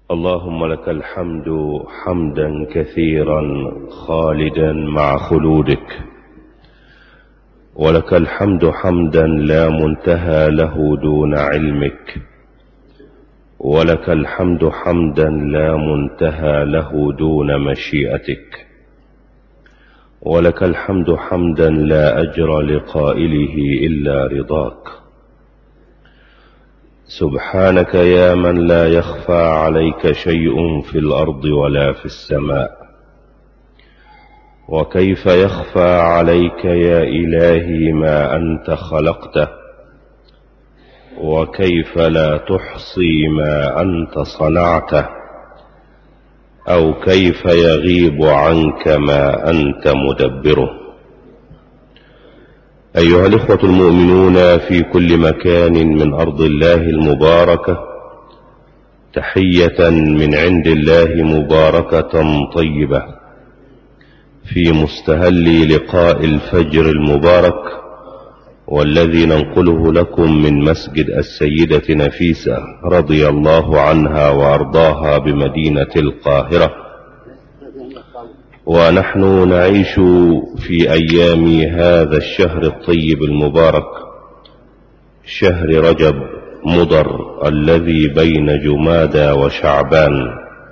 اللهم لك الحمد حمدا كثيرا خالدا مع خلودك، ولك الحمد حمدا لا منتهى له دون علمك، ولك الحمد حمدا لا منتهى له دون مشيئتك، ولك الحمد حمدا لا أجر لقائله إلا رضاك. سبحانك يا من لا يخفى عليك شيء في الأرض ولا في السماء، وكيف يخفى عليك يا إلهي ما أنت خلقته، وكيف لا تحصي ما أنت صنعته، أو كيف يغيب عنك ما أنت مدبره. أيها الإخوة المؤمنون في كل مكان من أرض الله المباركة، تحية من عند الله مباركة طيبة في مستهل لقاء الفجر المبارك، والذي ننقله لكم من مسجد السيدة نفيسة رضي الله عنها وأرضاها بمدينة القاهرة. ونحن نعيش في أيام هذا الشهر الطيب المبارك، شهر رجب مضر الذي بين جمادى وشعبان.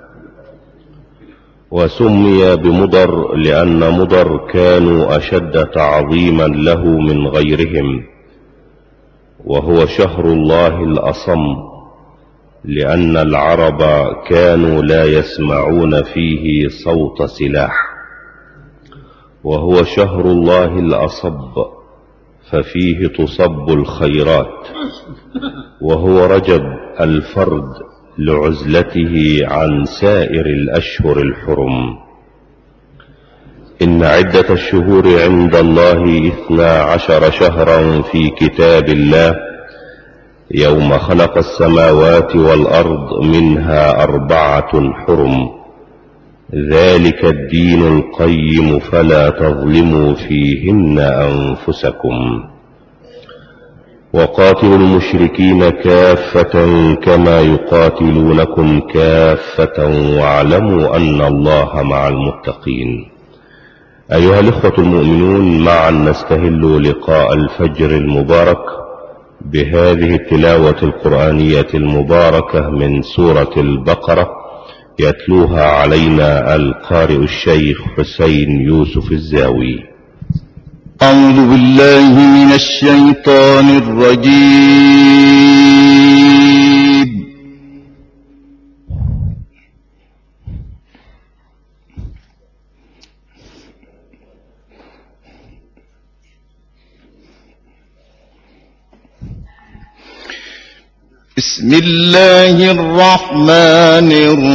وسمي بمضر لأن مضر كانوا أشد تعظيما له من غيرهم، وهو شهر الله الأصم، لأن العرب كانوا لا يسمعون فيه صوت سلاح. وهو شهر الله الأصب، ففيه تصب الخيرات. وهو رجب الفرد لعزلته عن سائر الأشهر الحرم. إن عدة الشهور عند الله 12 شهرا في كتاب الله يوم خلق السماوات والأرض، منها 4 حرم، ذلك الدين القيم فلا تظلموا فيهن أنفسكم. وقاتلوا المشركين كافة كما يقاتلونكم كافة، واعلموا أن الله مع المتقين. أيها الإخوة المؤمنون، معا نستهل لقاء الفجر المبارك بهذه التلاوة القرآنية المباركة من سورة البقرة، يتلوها علينا القارئ الشيخ حسين يوسف الزاوي. أعوذ بالله من الشيطان الرجيم. بسم الله الرحمن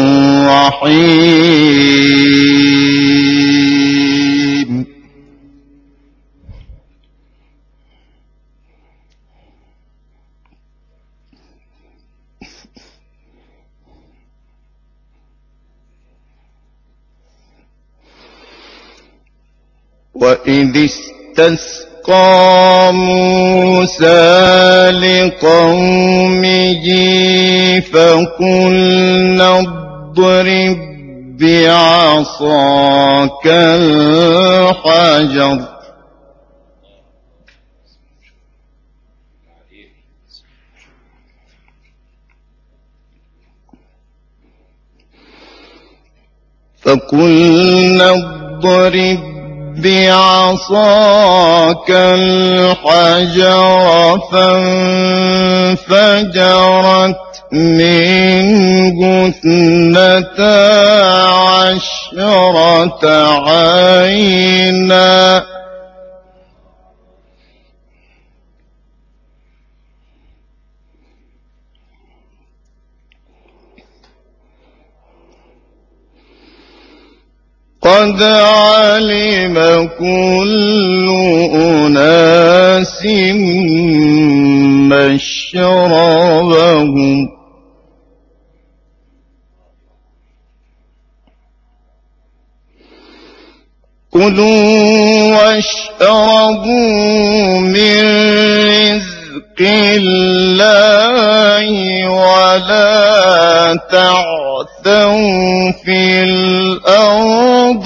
الرحيم. وإذ استسقى موسى لقومه فقلنا اضرب بعصاك الحجر بعصاك الحجر فانفجرت منه 12 عينا قد علم كل أناس مشربهم كلوا واشربوا من رزق الله ولا تعثوا في الأرض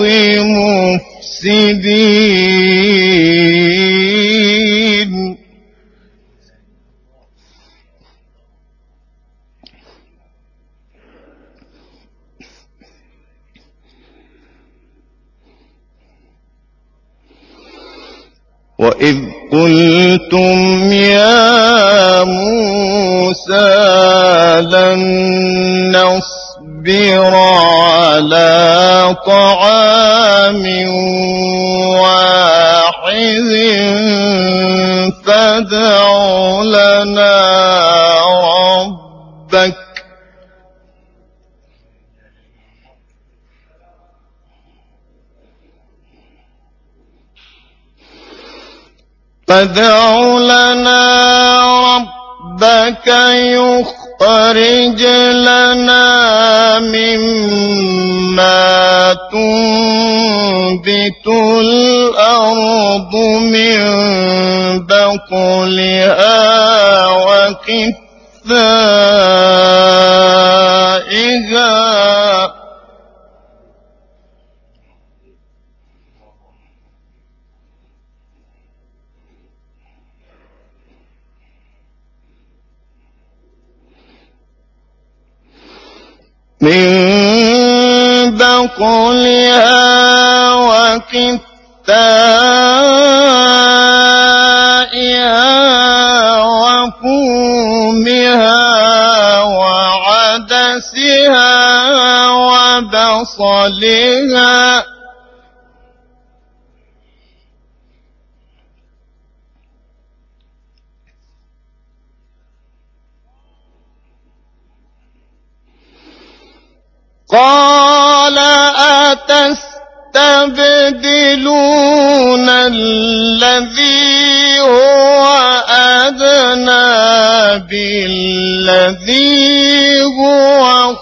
مفسدين. وإذ قلتم يا موسى لن نصبر على طعام واحد فادع لنا ربك يخرج لنا مما تنبت الأرض من بقلها وقثائها وفومها وعدسها وبصلها قال أتستبدلون الذي هو أدنى بالذي هو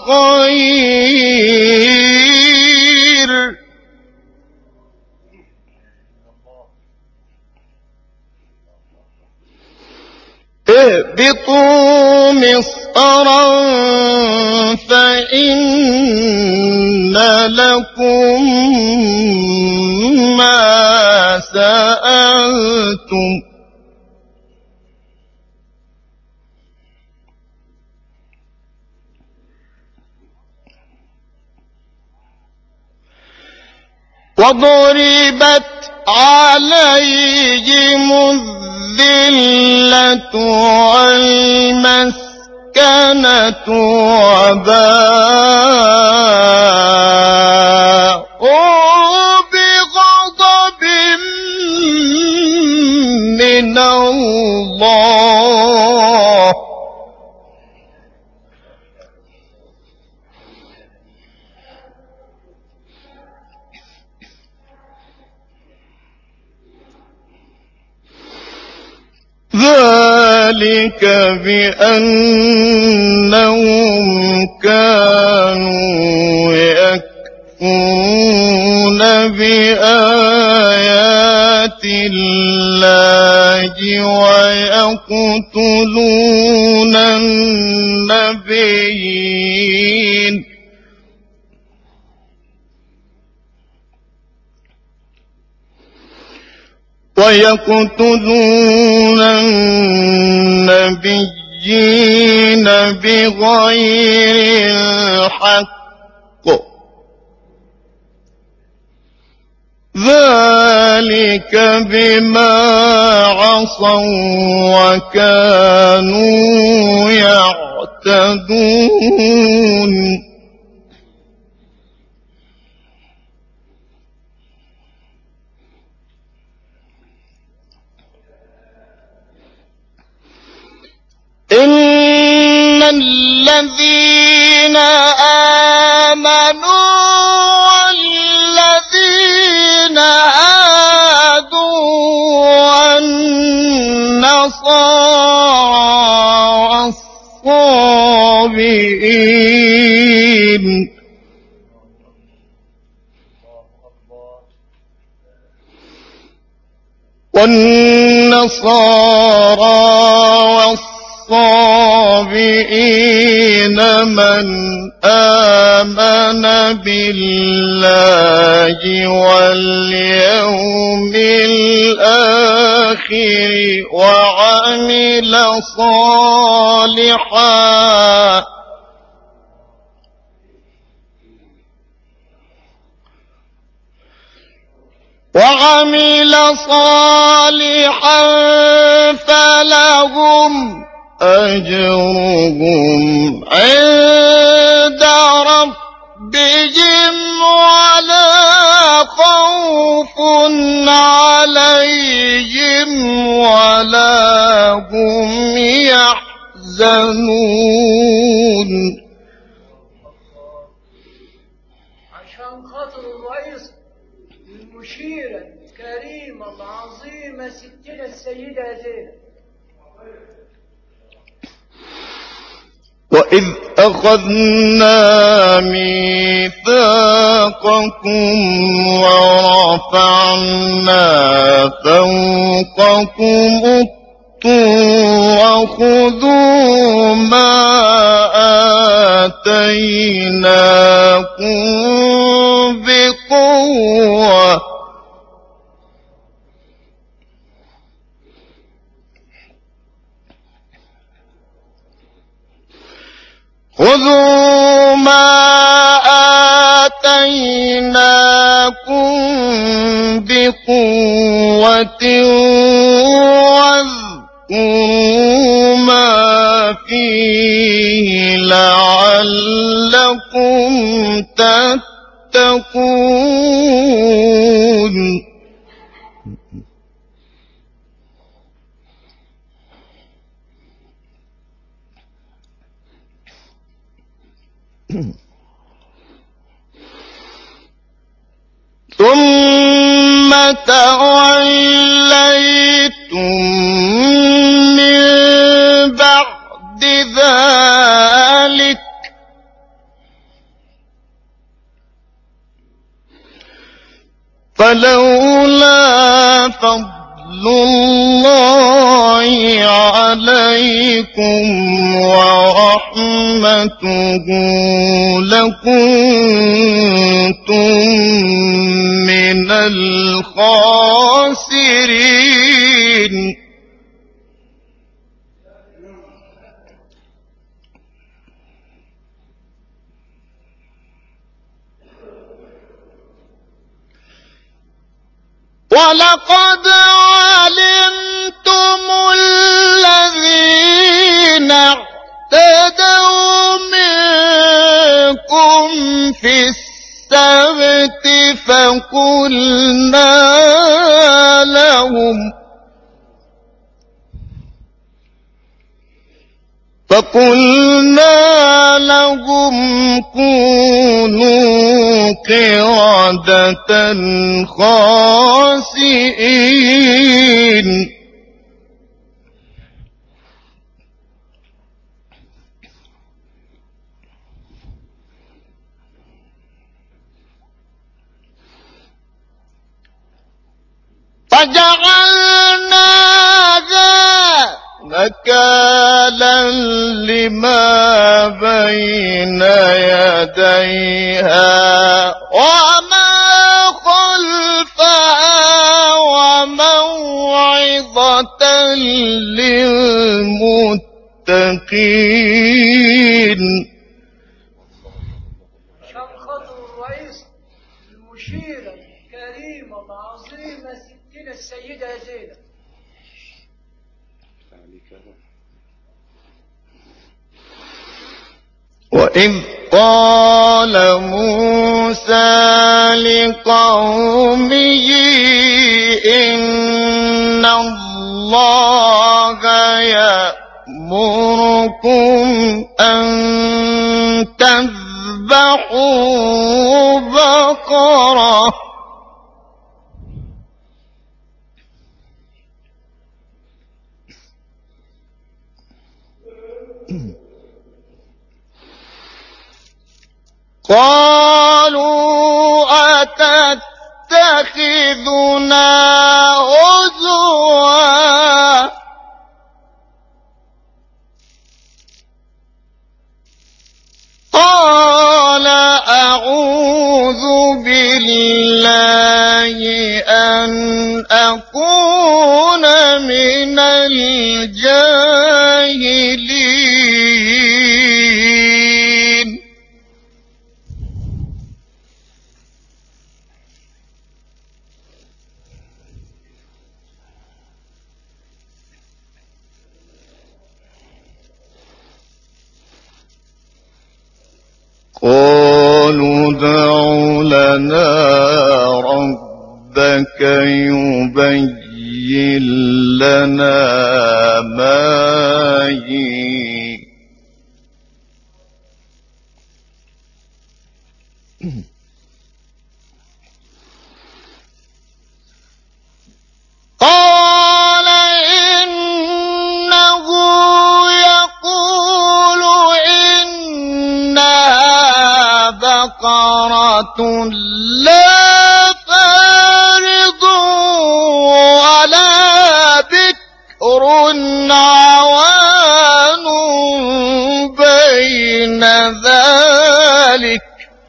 خير اهبطوا مصرا فإن لكم ما سألتم وضربت عليهم الذلة والمسكنة وباءوا بغضب من الله ذلك بأنهم كانوا يكفرون بآيات الله ويقتلون النبيين بغير الحق ذلك بما عصوا وكانوا يعتدون إن الذين آمنوا والذين هادوا والنصارى والصابئين والنصارى والصابئين من آمن بالله واليوم الآخر وعمل صالحا فلهم أجرهم عند ربهم ولا خوف عليهم ولا هم يحزنون. عشان خاطر الرئيس المشيرة الكريمة العظيمة ستنا السيدة زينب. وإذ أخذنا ميثاقكم ورفعنا فوقكم الطور خذوا ما آتيناكم بقوة خذوا ما آتيناكم بقوة واذكروا ما فيه لعلكم تتقون. ثم توليتم من بعد ذلك فلولا فضل الله عليكم ورحمته لكنتم من الخاسرين. ولقد علمتم الذين اعتدوا منكم في السبت فقلنا لهم كونوا قردة خاسئين. فجعلناها نكالا لما بين يديها وما خلفها وموعظة للمتقين. عشان خاطر الرئيس المشيرة الكريمة العظيمة ستنا السيدة زينب. وإذ قال موسى لقومه إن الله يأمركم أن تذبحوا بقرة قالوا أتتخذنا هزوا سواها قال أعوذ بالله أن أكون من الجاهلين قالوا ادع لنا ربك يبين لنا ما هي قال إنه يقول إنها بقرة لا فارض ولا بكر عوان بين ذلك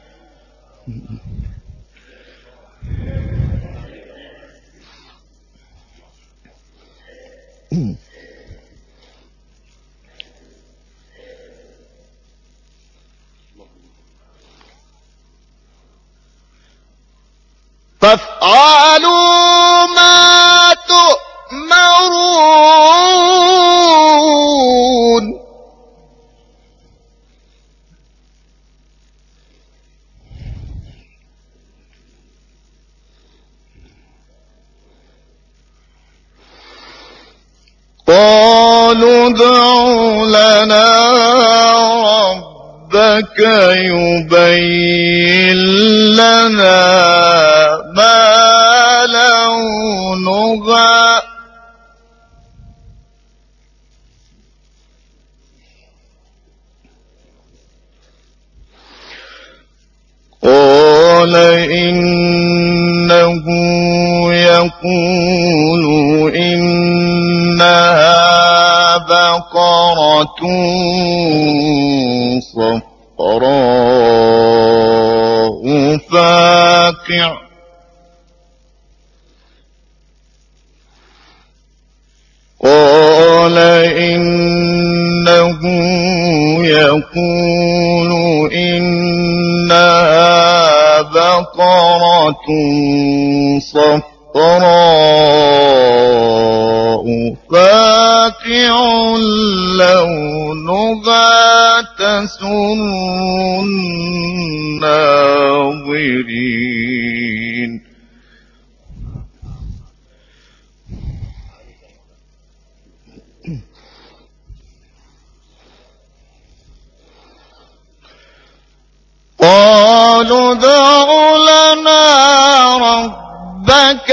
فافعلوا ما تؤمرون قالوا ادع لنا ربك يبين لنا ما لونها قال إنه يقول إنها بقرة صفراء فاقع قال إنه يقول إنها بقرة صفراء فاقع لونها تسر الناظرين قالوا ادع لنا ربك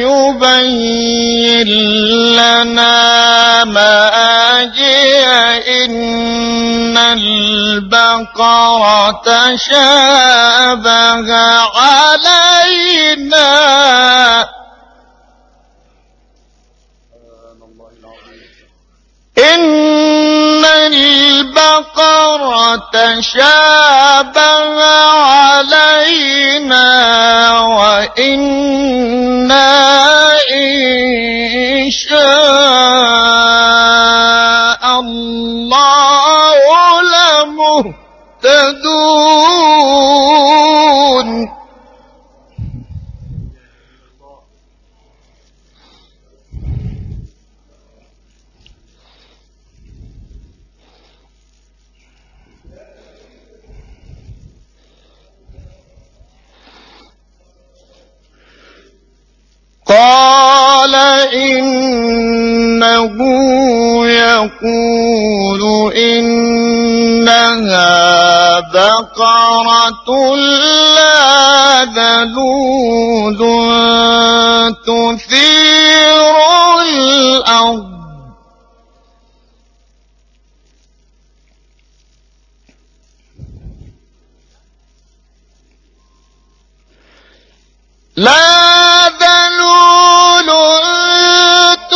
يبين لنا ما هي إن البقرة تشابه علينا إن البقرة تشابه علينا وإنا إن شاء الله لمهتدون قال إنه يقول إنها بقرة لا ذلول تثير الأرض لا ذلول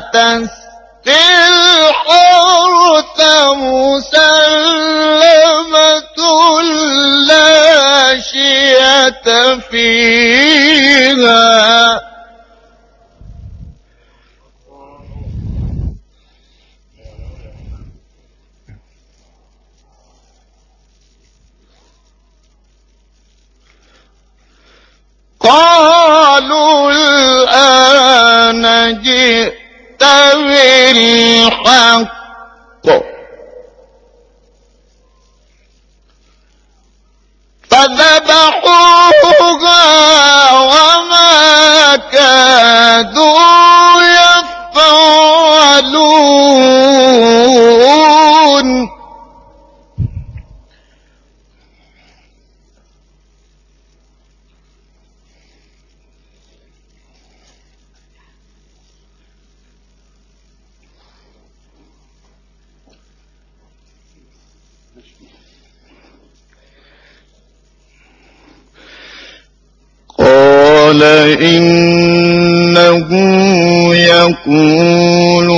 تسقي الحرث مسلمة لا شية فيها قالوا الآن جئت بالحق فذبحوها وما كادوا يفعلون قال إنه يقول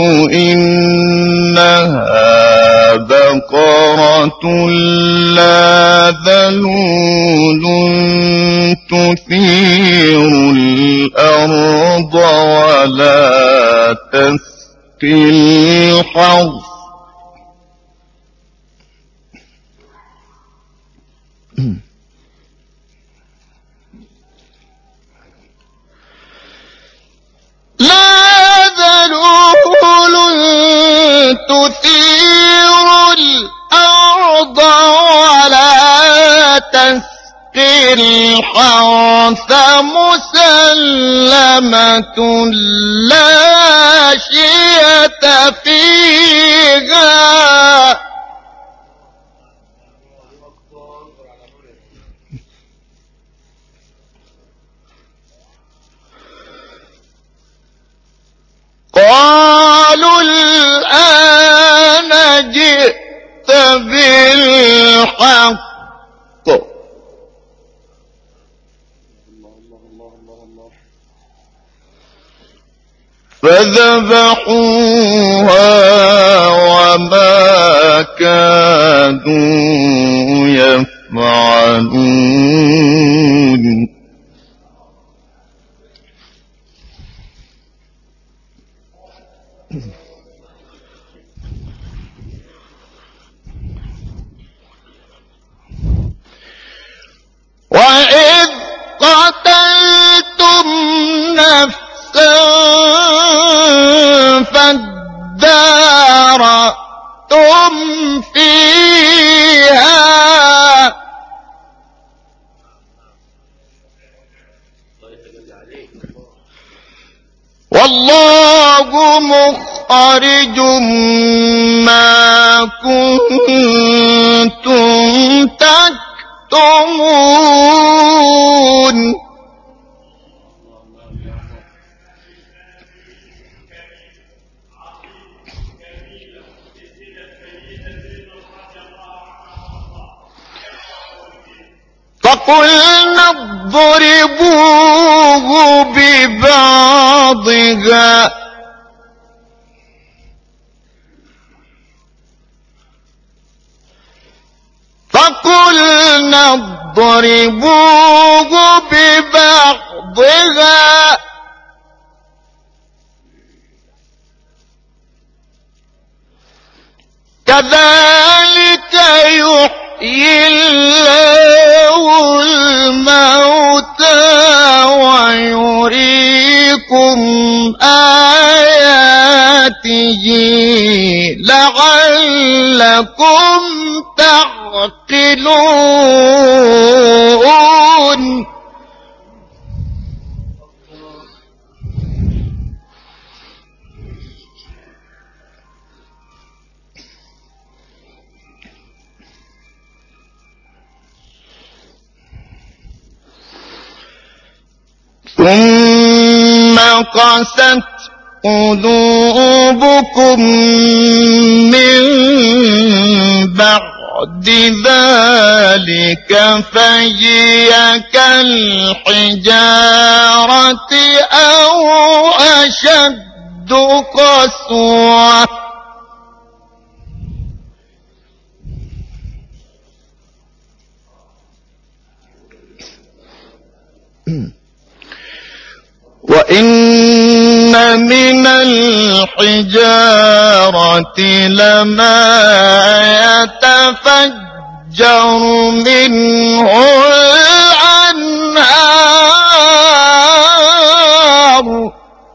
إنها بقرة لا ذلول تثير الأرض ولا تسقي الحرث لا ذلول تثير الأرض ولا تسقي الحرث مسلمة لا شية فيها قالوا الآن جئت بالحق فذبحوها وما كادوا يفعلون وإذ قتلتم نفسا فادارأتم فيها والله مخرج ما كنتم تكتمون فقلنا اضربوه ببعضها كذلك يحيي الله الموتى ويريكم آياته لعلكم تعقلون ثم قست قلوبكم من بعد ذلك فهي كالحجارة أو أشد قسوة وإن من الحجارة لما يتفجر منه الأنهار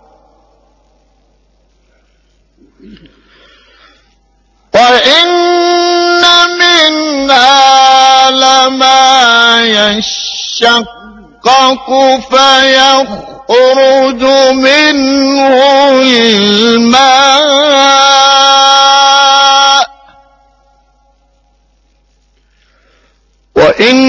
وإن منها لما يشقق فيخرج منه الماء وإن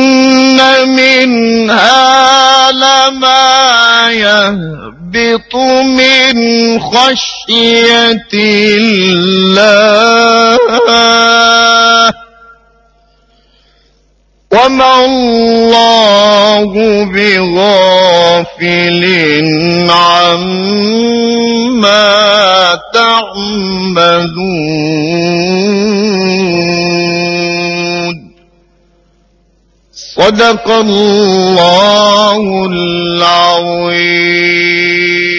منها لما يهبط من خشية الله وما الله بغافل عما تعملون صدق الله العظيم.